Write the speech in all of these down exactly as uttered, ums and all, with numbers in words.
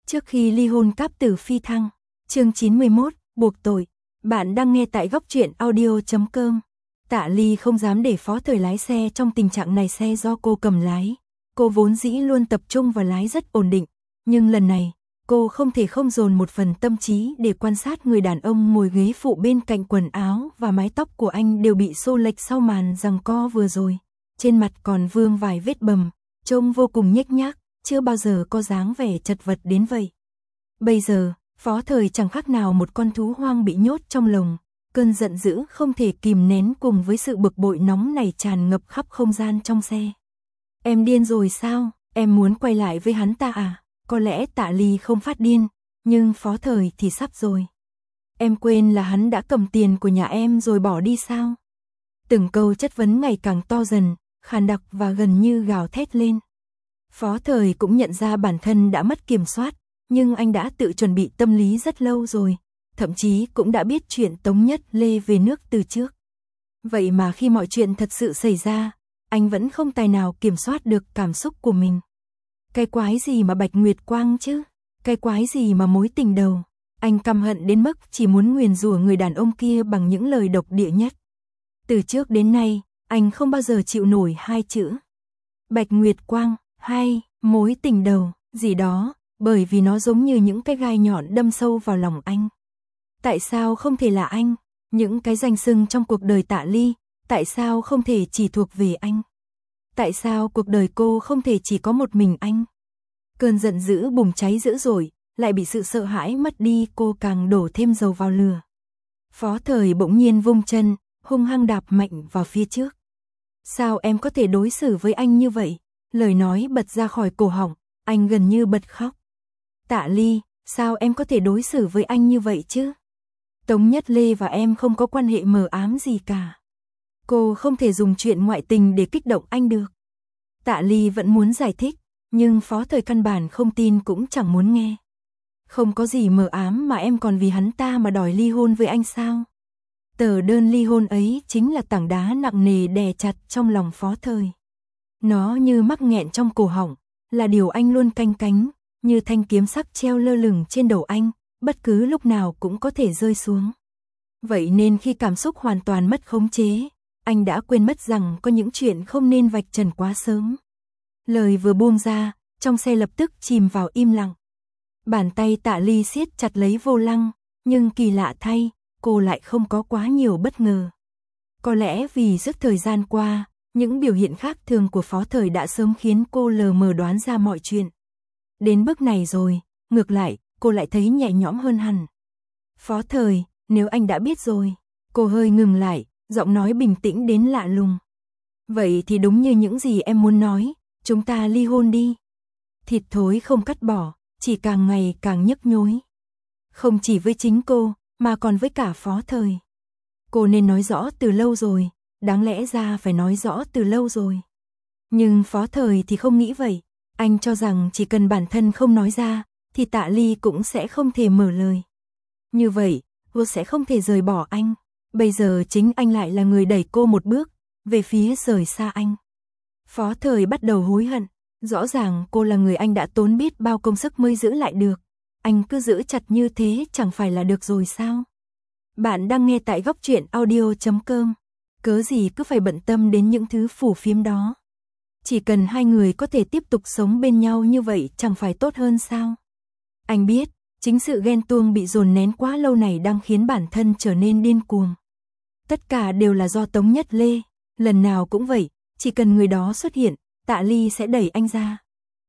Trước khi ly hôn cáp tử phi thăng, chương chín mươi mốt, buộc tội. Bạn đang nghe tại góc truyện audio chấm com. Tạ Ly không dám để Phó Thời lái xe trong tình trạng này, xe do cô cầm lái. Cô vốn dĩ luôn tập trung vào lái rất ổn định, nhưng lần này, cô không thể không dồn một phần tâm trí để quan sát người đàn ông ngồi ghế phụ bên cạnh. Quần áo và mái tóc của anh đều bị xô lệch sau màn giằng co vừa rồi. Trên mặt còn vương vài vết bầm, trông vô cùng nhếch nhác, chưa bao giờ có dáng vẻ chật vật đến vậy. Bây giờ, Phó Thời chẳng khác nào một con thú hoang bị nhốt trong lồng. Cơn giận dữ không thể kìm nén cùng với sự bực bội nóng này tràn ngập khắp không gian trong xe. Em điên rồi sao? Em muốn quay lại với hắn ta à? Có lẽ Tạ Ly không phát điên, nhưng Phó Thời thì sắp rồi. Em quên là hắn đã cầm tiền của nhà em rồi bỏ đi sao? Từng câu chất vấn ngày càng to dần, khàn đặc và gần như gào thét lên. Phó Thời cũng nhận ra bản thân đã mất kiểm soát, nhưng anh đã tự chuẩn bị tâm lý rất lâu rồi, thậm chí cũng đã biết chuyện Tống Nhất Lê về nước từ trước. Vậy mà khi mọi chuyện thật sự xảy ra, anh vẫn không tài nào kiểm soát được cảm xúc của mình. Cái quái gì mà Bạch Nguyệt Quang chứ? Cái quái gì mà mối tình đầu? Anh căm hận đến mức chỉ muốn nguyền rủa người đàn ông kia bằng những lời độc địa nhất. Từ trước đến nay, anh không bao giờ chịu nổi hai chữ Bạch Nguyệt Quang hay mối tình đầu gì đó, bởi vì nó giống như những cái gai nhọn đâm sâu vào lòng anh. Tại sao không thể là anh? Những cái danh xưng trong cuộc đời Tạ Ly, tại sao không thể chỉ thuộc về anh? Tại sao cuộc đời cô không thể chỉ có một mình anh? Cơn giận dữ bùng cháy dữ dội, lại bị sự sợ hãi mất đi, cô càng đổ thêm dầu vào lửa. Phó Thời bỗng nhiên vung chân, hung hăng đạp mạnh vào phía trước. Sao em có thể đối xử với anh như vậy? Lời nói bật ra khỏi cổ họng, anh gần như bật khóc. Tạ Ly, sao em có thể đối xử với anh như vậy chứ? Tống Nhất Lê và em không có quan hệ mờ ám gì cả. Cô không thể dùng chuyện ngoại tình để kích động anh được. Tạ Ly vẫn muốn giải thích, nhưng Phó Thời căn bản không tin cũng chẳng muốn nghe. Không có gì mờ ám mà em còn vì hắn ta mà đòi ly hôn với anh sao? Tờ đơn ly hôn ấy chính là tảng đá nặng nề đè chặt trong lòng Phó Thời. Nó như mắc nghẹn trong cổ họng, là điều anh luôn canh cánh, như thanh kiếm sắc treo lơ lửng trên đầu anh, bất cứ lúc nào cũng có thể rơi xuống. Vậy nên khi cảm xúc hoàn toàn mất khống chế, anh đã quên mất rằng có những chuyện không nên vạch trần quá sớm. Lời vừa buông ra, trong xe lập tức chìm vào im lặng. Bàn tay Tạ Ly siết chặt lấy vô lăng, nhưng kỳ lạ thay, cô lại không có quá nhiều bất ngờ. Có lẽ vì suốt thời gian qua, những biểu hiện khác thường của Phó Thời đã sớm khiến cô lờ mờ đoán ra mọi chuyện. Đến bước này rồi, ngược lại, cô lại thấy nhẹ nhõm hơn hẳn. Phó Thời, nếu anh đã biết rồi. Cô hơi ngừng lại, giọng nói bình tĩnh đến lạ lùng. Vậy thì đúng như những gì em muốn nói, chúng ta ly hôn đi. Thịt thối không cắt bỏ, chỉ càng ngày càng nhức nhối. Không chỉ với chính cô, mà còn với cả Phó Thời. Cô nên nói rõ từ lâu rồi, đáng lẽ ra phải nói rõ từ lâu rồi. Nhưng Phó Thời thì không nghĩ vậy. Anh cho rằng chỉ cần bản thân không nói ra, thì Tạ Ly cũng sẽ không thể mở lời. Như vậy, cô sẽ không thể rời bỏ anh. Bây giờ chính anh lại là người đẩy cô một bước, về phía rời xa anh. Phó Thời bắt đầu hối hận. Rõ ràng cô là người anh đã tốn biết bao công sức mới giữ lại được. Anh cứ giữ chặt như thế chẳng phải là được rồi sao? Bạn đang nghe tại góc truyện audio chấm com. Cớ gì cứ phải bận tâm đến những thứ phù phiếm đó? Chỉ cần hai người có thể tiếp tục sống bên nhau như vậy chẳng phải tốt hơn sao? Anh biết, chính sự ghen tuông bị dồn nén quá lâu này đang khiến bản thân trở nên điên cuồng. Tất cả đều là do Tống Nhất Lê, lần nào cũng vậy, chỉ cần người đó xuất hiện, Tạ Ly sẽ đẩy anh ra.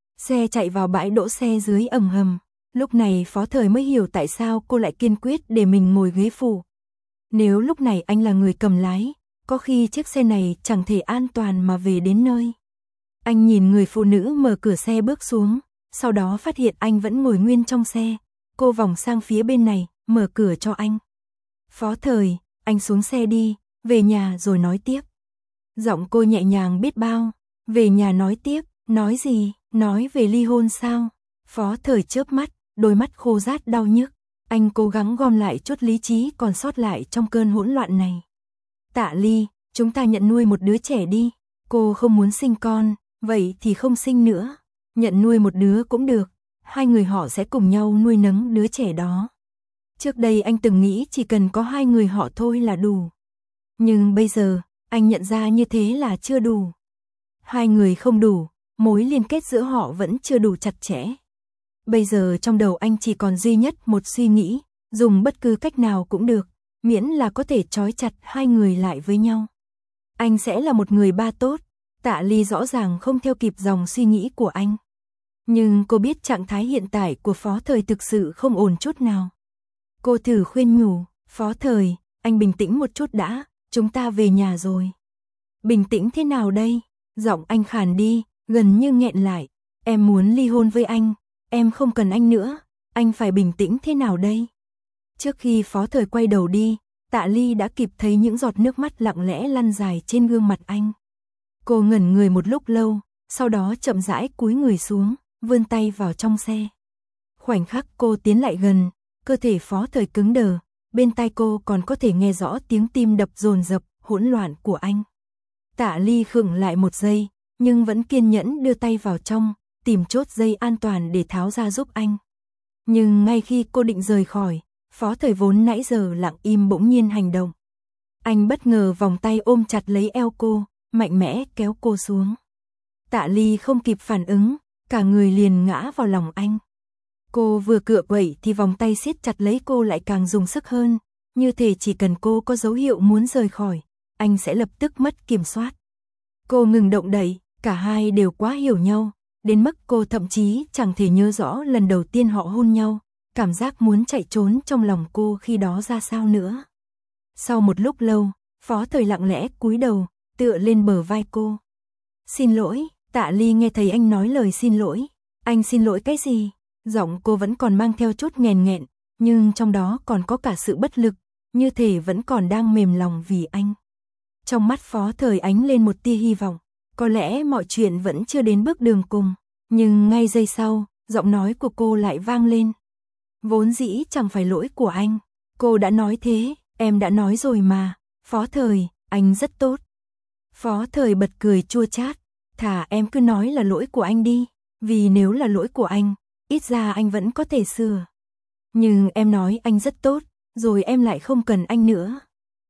Xe chạy vào bãi đỗ xe dưới ầm hầm, lúc này Phó Thời mới hiểu tại sao cô lại kiên quyết để mình ngồi ghế phụ. Nếu lúc này anh là người cầm lái, có khi chiếc xe này chẳng thể an toàn mà về đến nơi. Anh nhìn người phụ nữ mở cửa xe bước xuống, sau đó phát hiện anh vẫn ngồi nguyên trong xe. Cô vòng sang phía bên này, mở cửa cho anh. Phó Thời, anh xuống xe đi, về nhà rồi nói tiếp. Giọng cô nhẹ nhàng biết bao. Về nhà nói tiếp, nói gì, nói về ly hôn sao? Phó Thời chớp mắt, đôi mắt khô rát đau nhức. Anh cố gắng gom lại chút lý trí còn sót lại trong cơn hỗn loạn này. Tạ Ly, chúng ta nhận nuôi một đứa trẻ đi. Cô không muốn sinh con, vậy thì không sinh nữa. Nhận nuôi một đứa cũng được. hai người họ sẽ cùng nhau nuôi nấng đứa trẻ đó. Trước đây anh từng nghĩ chỉ cần có hai người họ thôi là đủ. Nhưng bây giờ, anh nhận ra như thế là chưa đủ. Hai người không đủ, mối liên kết giữa họ vẫn chưa đủ chặt chẽ. Bây giờ trong đầu anh chỉ còn duy nhất một suy nghĩ, dùng bất cứ cách nào cũng được, miễn là có thể trói chặt hai người lại với nhau. Anh sẽ là một người ba tốt. Tạ Ly rõ ràng không theo kịp dòng suy nghĩ của anh. Nhưng cô biết trạng thái hiện tại của Phó Thời thực sự không ổn chút nào. Cô thử khuyên nhủ, Phó Thời, anh bình tĩnh một chút đã, chúng ta về nhà rồi. Bình tĩnh thế nào đây? Giọng anh khàn đi, gần như nghẹn lại. Em muốn ly hôn với anh, em không cần anh nữa, anh phải bình tĩnh thế nào đây? Trước khi Phó Thời quay đầu đi, Tạ Ly đã kịp thấy những giọt nước mắt lặng lẽ lăn dài trên gương mặt anh. Cô ngẩn người một lúc lâu, sau đó chậm rãi cúi người xuống, vươn tay vào trong xe. Khoảnh khắc cô tiến lại gần, cơ thể Phó Thời cứng đờ, bên tai cô còn có thể nghe rõ tiếng tim đập dồn dập, hỗn loạn của anh. Tạ Ly khựng lại một giây, nhưng vẫn kiên nhẫn đưa tay vào trong, tìm chốt dây an toàn để tháo ra giúp anh. Nhưng ngay khi cô định rời khỏi, Phó Thời vốn nãy giờ lặng im bỗng nhiên hành động. Anh bất ngờ vòng tay ôm chặt lấy eo cô, mạnh mẽ kéo cô xuống. Tạ Ly không kịp phản ứng, cả người liền ngã vào lòng anh. Cô vừa cựa quậy thì vòng tay siết chặt lấy cô lại càng dùng sức hơn, như thể chỉ cần cô có dấu hiệu muốn rời khỏi, anh sẽ lập tức mất kiểm soát. Cô ngừng động đậy, cả hai đều quá hiểu nhau, đến mức cô thậm chí chẳng thể nhớ rõ lần đầu tiên họ hôn nhau, cảm giác muốn chạy trốn trong lòng cô khi đó ra sao nữa. Sau một lúc lâu, Phó Thời lặng lẽ cúi đầu, tựa lên bờ vai cô. Xin lỗi, Tạ Ly nghe thấy anh nói lời xin lỗi. Anh xin lỗi cái gì? Giọng cô vẫn còn mang theo chút nghẹn nghẹn, nhưng trong đó còn có cả sự bất lực, như thể vẫn còn đang mềm lòng vì anh. Trong mắt Phó Thời ánh lên một tia hy vọng, có lẽ mọi chuyện vẫn chưa đến bước đường cùng, nhưng ngay giây sau, giọng nói của cô lại vang lên. Vốn dĩ chẳng phải lỗi của anh, cô đã nói thế, em đã nói rồi mà, Phó Thời, anh rất tốt. Phó Thời bật cười chua chát, thà em cứ nói là lỗi của anh đi, vì nếu là lỗi của anh, ít ra anh vẫn có thể sửa. Nhưng em nói anh rất tốt, rồi em lại không cần anh nữa.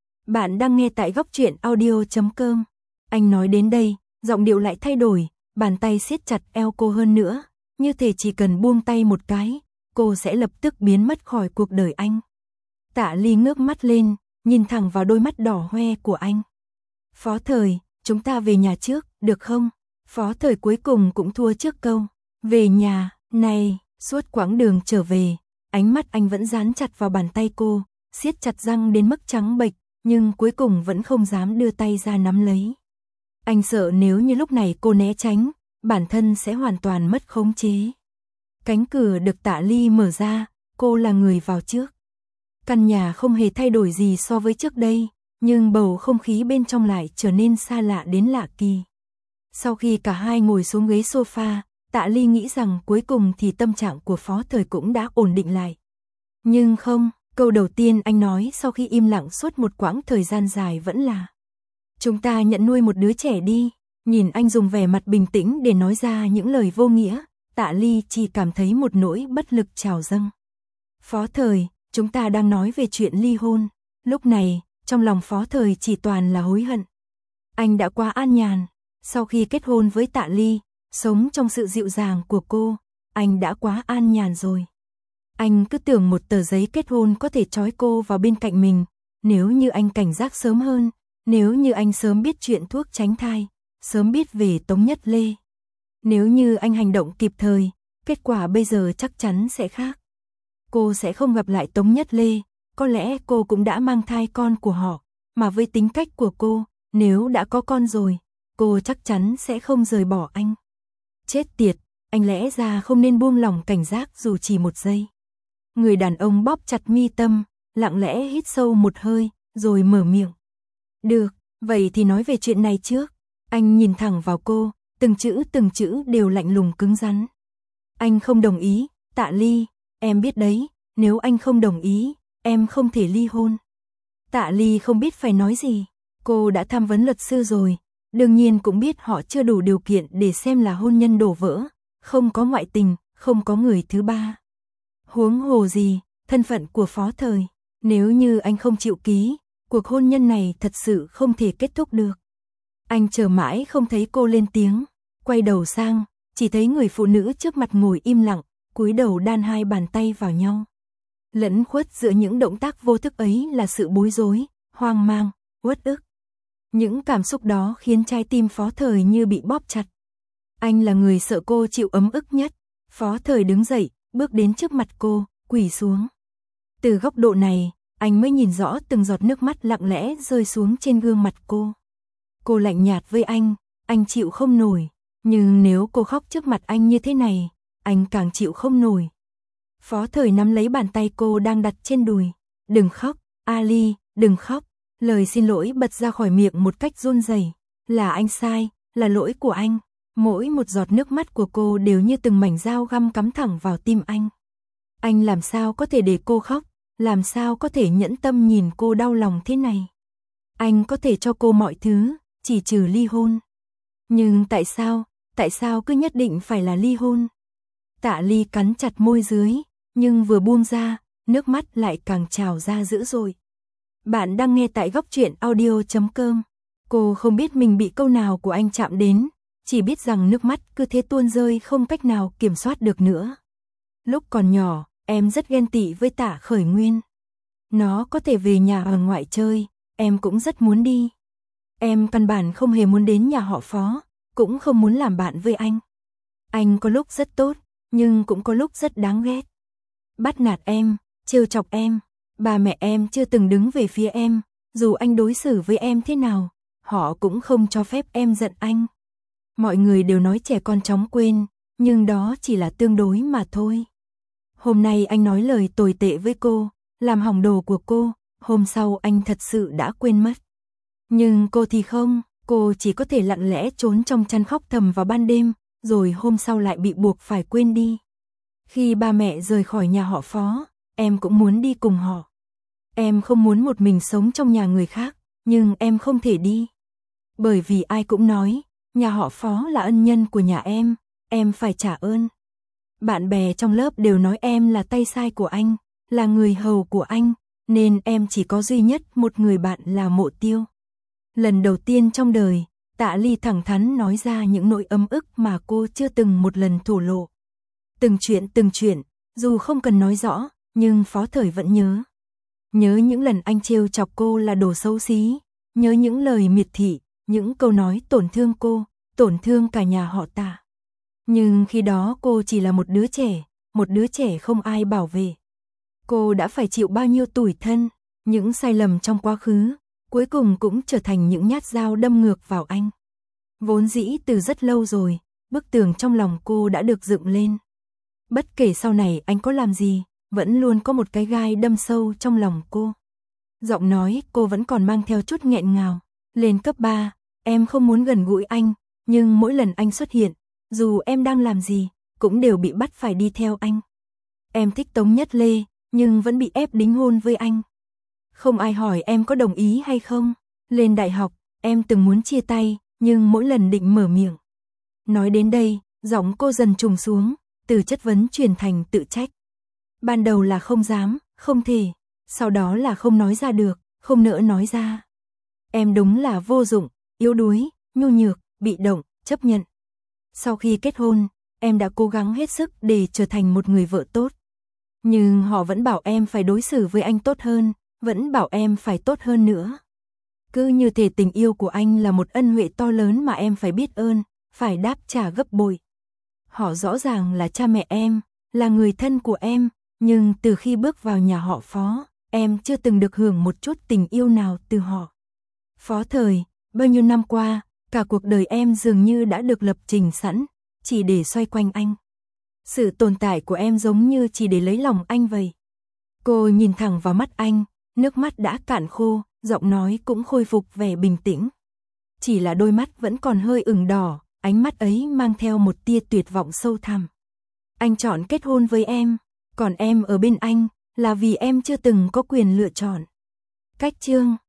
Bạn đang nghe tại góc truyện audio chấm com. Anh nói đến đây, giọng điệu lại thay đổi, bàn tay siết chặt eo cô hơn nữa, như thể chỉ cần buông tay một cái, cô sẽ lập tức biến mất khỏi cuộc đời anh. Tạ Ly ngước mắt lên, nhìn thẳng vào đôi mắt đỏ hoe của anh. Phó Thời, chúng ta về nhà trước, được không? Phó Thời cuối cùng cũng thua trước câu. Về nhà, này, suốt quãng đường trở về, ánh mắt anh vẫn dán chặt vào bàn tay cô, siết chặt răng đến mức trắng bệch, nhưng cuối cùng vẫn không dám đưa tay ra nắm lấy. Anh sợ nếu như lúc này cô né tránh, bản thân sẽ hoàn toàn mất khống chế. Cánh cửa được Tạ Ly mở ra, cô là người vào trước. Căn nhà không hề thay đổi gì so với trước đây, nhưng bầu không khí bên trong lại trở nên xa lạ đến lạ kỳ. Sau khi cả hai ngồi xuống ghế sofa, Tạ Ly nghĩ rằng cuối cùng thì tâm trạng của Phó Thời cũng đã ổn định lại. Nhưng không, câu đầu tiên anh nói sau khi im lặng suốt một quãng thời gian dài vẫn là: chúng ta nhận nuôi một đứa trẻ đi. Nhìn anh dùng vẻ mặt bình tĩnh để nói ra những lời vô nghĩa, Tạ Ly chỉ cảm thấy một nỗi bất lực trào dâng. Phó Thời, chúng ta đang nói về chuyện ly hôn. Lúc này, trong lòng Phó Thời chỉ toàn là hối hận. Anh đã quá an nhàn. Sau khi kết hôn với Tạ Ly, sống trong sự dịu dàng của cô, anh đã quá an nhàn rồi. Anh cứ tưởng một tờ giấy kết hôn có thể trói cô vào bên cạnh mình. Nếu như anh cảnh giác sớm hơn, nếu như anh sớm biết chuyện thuốc tránh thai, sớm biết về Tống Nhất Lê. Nếu như anh hành động kịp thời, kết quả bây giờ chắc chắn sẽ khác. Cô sẽ không gặp lại Tống Nhất Lê, có lẽ cô cũng đã mang thai con của họ, mà với tính cách của cô, nếu đã có con rồi, cô chắc chắn sẽ không rời bỏ anh. Chết tiệt, anh lẽ ra không nên buông lỏng cảnh giác dù chỉ một giây. Người đàn ông bóp chặt mi tâm, lặng lẽ hít sâu một hơi, rồi mở miệng. Được, vậy thì nói về chuyện này trước. Anh nhìn thẳng vào cô, từng chữ từng chữ đều lạnh lùng cứng rắn. Anh không đồng ý, Tạ Ly, em biết đấy, nếu anh không đồng ý, em không thể ly hôn. Tạ Ly không biết phải nói gì, cô đã tham vấn luật sư rồi, đương nhiên cũng biết họ chưa đủ điều kiện để xem là hôn nhân đổ vỡ, không có ngoại tình, không có người thứ ba. Huống hồ gì, thân phận của Phó Thời, nếu như anh không chịu ký, cuộc hôn nhân này thật sự không thể kết thúc được. Anh chờ mãi không thấy cô lên tiếng, quay đầu sang, chỉ thấy người phụ nữ trước mặt ngồi im lặng, cúi đầu đan hai bàn tay vào nhau. Lẫn khuất giữa những động tác vô thức ấy là sự bối rối, hoang mang, uất ức. Những cảm xúc đó khiến trái tim Phó Thời như bị bóp chặt. Anh là người sợ cô chịu ấm ức nhất. Phó Thời đứng dậy, bước đến trước mặt cô, quỳ xuống. Từ góc độ này, anh mới nhìn rõ từng giọt nước mắt lặng lẽ rơi xuống trên gương mặt cô. Cô lạnh nhạt với anh, anh chịu không nổi. Nhưng nếu cô khóc trước mặt anh như thế này, anh càng chịu không nổi. Phó Thời nắm lấy bàn tay cô đang đặt trên đùi. Đừng khóc, Ali, đừng khóc. Lời xin lỗi bật ra khỏi miệng một cách run rẩy. Là anh sai, là lỗi của anh. Mỗi một giọt nước mắt của cô đều như từng mảnh dao găm cắm thẳng vào tim anh. Anh làm sao có thể để cô khóc, làm sao có thể nhẫn tâm nhìn cô đau lòng thế này. Anh có thể cho cô mọi thứ, chỉ trừ ly hôn. Nhưng tại sao, tại sao cứ nhất định phải là ly hôn? Tạ Ly cắn chặt môi dưới, nhưng vừa buông ra, nước mắt lại càng trào ra dữ dội. Bạn đang nghe tại góc truyện audio chấm com. Cô không biết mình bị câu nào của anh chạm đến, chỉ biết rằng nước mắt cứ thế tuôn rơi không cách nào kiểm soát được nữa. Lúc còn nhỏ, em rất ghen tị với Tạ Khởi Nguyên. Nó có thể về nhà ở ngoại chơi, em cũng rất muốn đi. Em căn bản không hề muốn đến nhà họ Phó, cũng không muốn làm bạn với anh. Anh có lúc rất tốt, nhưng cũng có lúc rất đáng ghét. Bắt nạt em, trêu chọc em, ba mẹ em chưa từng đứng về phía em, dù anh đối xử với em thế nào, họ cũng không cho phép em giận anh. Mọi người đều nói trẻ con chóng quên, nhưng đó chỉ là tương đối mà thôi. Hôm nay anh nói lời tồi tệ với cô, làm hỏng đồ của cô, hôm sau anh thật sự đã quên mất. Nhưng cô thì không, cô chỉ có thể lặng lẽ trốn trong chăn khóc thầm vào ban đêm, rồi hôm sau lại bị buộc phải quên đi. Khi ba mẹ rời khỏi nhà họ Phó, em cũng muốn đi cùng họ. Em không muốn một mình sống trong nhà người khác, nhưng em không thể đi. Bởi vì ai cũng nói, nhà họ Phó là ân nhân của nhà em, em phải trả ơn. Bạn bè trong lớp đều nói em là tay sai của anh, là người hầu của anh, nên em chỉ có duy nhất một người bạn là Mộ Tiêu. Lần đầu tiên trong đời, Tạ Ly thẳng thắn nói ra những nỗi ấm ức mà cô chưa từng một lần thổ lộ. Từng chuyện từng chuyện, dù không cần nói rõ, nhưng Phó Thời vẫn nhớ. Nhớ những lần anh trêu chọc cô là đồ xấu xí, nhớ những lời miệt thị, những câu nói tổn thương cô, tổn thương cả nhà họ Tạ. Nhưng khi đó cô chỉ là một đứa trẻ, một đứa trẻ không ai bảo vệ. Cô đã phải chịu bao nhiêu tủi thân, những sai lầm trong quá khứ, cuối cùng cũng trở thành những nhát dao đâm ngược vào anh. Vốn dĩ từ rất lâu rồi, bức tường trong lòng cô đã được dựng lên. Bất kể sau này anh có làm gì, vẫn luôn có một cái gai đâm sâu trong lòng cô. Giọng nói cô vẫn còn mang theo chút nghẹn ngào. Lên cấp ba, em không muốn gần gũi anh, nhưng mỗi lần anh xuất hiện, dù em đang làm gì, cũng đều bị bắt phải đi theo anh. Em thích Tống Nhất Lê, nhưng vẫn bị ép đính hôn với anh. Không ai hỏi em có đồng ý hay không. Lên đại học, em từng muốn chia tay, nhưng mỗi lần định mở miệng. Nói đến đây, giọng cô dần trùng xuống, từ chất vấn chuyển thành tự trách. Ban đầu là không dám, không thể, sau đó là không nói ra được, không nỡ nói ra. Em đúng là vô dụng, yếu đuối, nhu nhược, bị động, chấp nhận. Sau khi kết hôn, em đã cố gắng hết sức để trở thành một người vợ tốt. Nhưng họ vẫn bảo em phải đối xử với anh tốt hơn, vẫn bảo em phải tốt hơn nữa. Cứ như thể tình yêu của anh là một ân huệ to lớn mà em phải biết ơn, phải đáp trả gấp bội. Họ rõ ràng là cha mẹ em, là người thân của em, nhưng từ khi bước vào nhà họ Phó, em chưa từng được hưởng một chút tình yêu nào từ họ. Phó Thời, bao nhiêu năm qua, cả cuộc đời em dường như đã được lập trình sẵn, chỉ để xoay quanh anh. Sự tồn tại của em giống như chỉ để lấy lòng anh vậy. Cô nhìn thẳng vào mắt anh, nước mắt đã cạn khô, giọng nói cũng khôi phục vẻ bình tĩnh. Chỉ là đôi mắt vẫn còn hơi ửng đỏ, ánh mắt ấy mang theo một tia tuyệt vọng sâu thẳm. Anh chọn kết hôn với em, còn em ở bên anh là vì em chưa từng có quyền lựa chọn. Cách chương